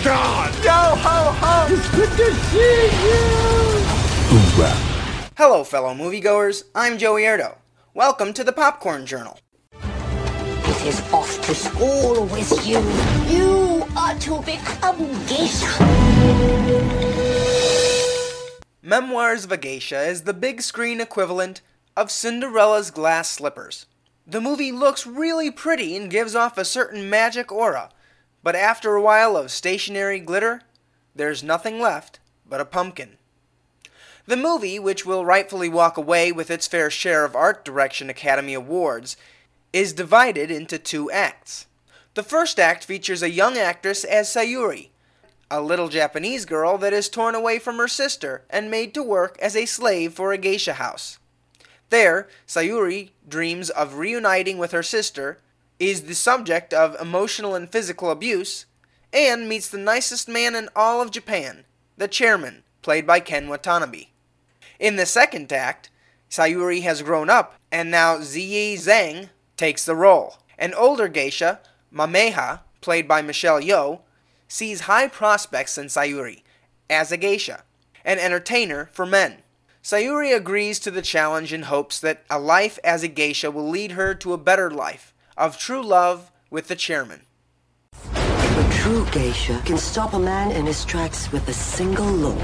God! Yo ho ho! It's good to see you! Hoorah! Hello, fellow moviegoers. I'm Joey Erdo. Welcome to the Popcorn Journal. It is off to school with you. You are to become geisha. Memoirs of a Geisha is the big screen equivalent of Cinderella's glass slippers. The movie looks really pretty and gives off a certain magic aura, but after a while of stationary glitter, there's nothing left but a pumpkin. The movie, which will rightfully walk away with its fair share of Art Direction Academy Awards, is divided into two acts. The first act features a young actress as Sayuri, a little Japanese girl that is torn away from her sister and made to work as a slave for a geisha house. There, Sayuri dreams of reuniting with her sister, is the subject of emotional and physical abuse, and meets the nicest man in all of Japan, the chairman, played by Ken Watanabe. In the second act, Sayuri has grown up, and now Ziyi Zhang takes the role. An older geisha, Mameha, played by Michelle Yeoh, sees high prospects in Sayuri, as a geisha, an entertainer for men. Sayuri agrees to the challenge in hopes that a life as a geisha will lead her to a better life, of true love with the chairman. A true geisha can stop a man in his tracks with a single look.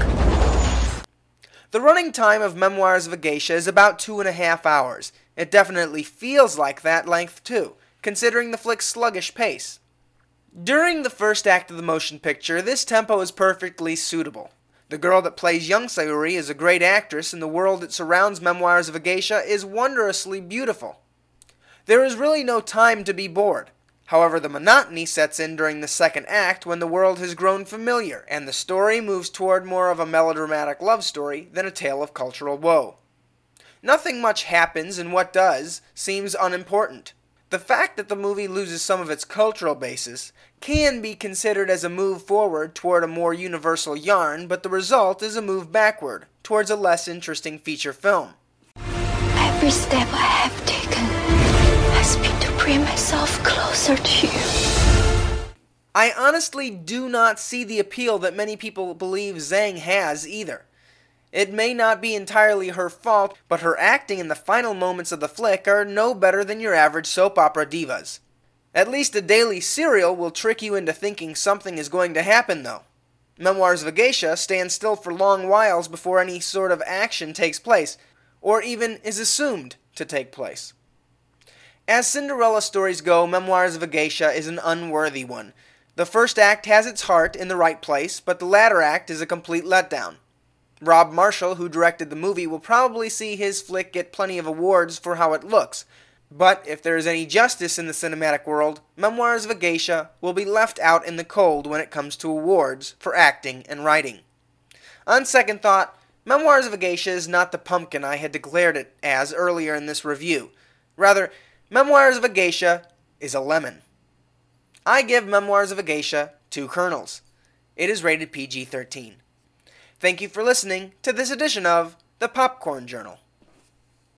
The running time of Memoirs of a Geisha is about 2.5 hours. It definitely feels like that length too, considering the flick's sluggish pace. During the first act of the motion picture, this tempo is perfectly suitable. The girl that plays young Sayuri is a great actress, and the world that surrounds Memoirs of a Geisha is wondrously beautiful. There is really no time to be bored. However, the monotony sets in during the second act when the world has grown familiar, and the story moves toward more of a melodramatic love story than a tale of cultural woe. Nothing much happens, and what does seems unimportant. The fact that the movie loses some of its cultural basis can be considered as a move forward toward a more universal yarn, but the result is a move backward towards a less interesting feature film. Every step I have taken has been to bring myself closer to you. I honestly do not see the appeal that many people believe Zhang has either. It may not be entirely her fault, but her acting in the final moments of the flick are no better than your average soap opera divas. At least a daily serial will trick you into thinking something is going to happen, though. Memoirs of a Geisha stand still for long whiles before any sort of action takes place, or even is assumed to take place. As Cinderella stories go, Memoirs of a Geisha is an unworthy one. The first act has its heart in the right place, but the latter act is a complete letdown. Rob Marshall, who directed the movie, will probably see his flick get plenty of awards for how it looks, but if there is any justice in the cinematic world, Memoirs of a Geisha will be left out in the cold when it comes to awards for acting and writing. On second thought, Memoirs of a Geisha is not the pumpkin I had declared it as earlier in this review. Rather, Memoirs of a Geisha is a lemon. I give Memoirs of a Geisha 2 kernels. It is rated PG-13. Thank you for listening to this edition of the Popcorn Journal.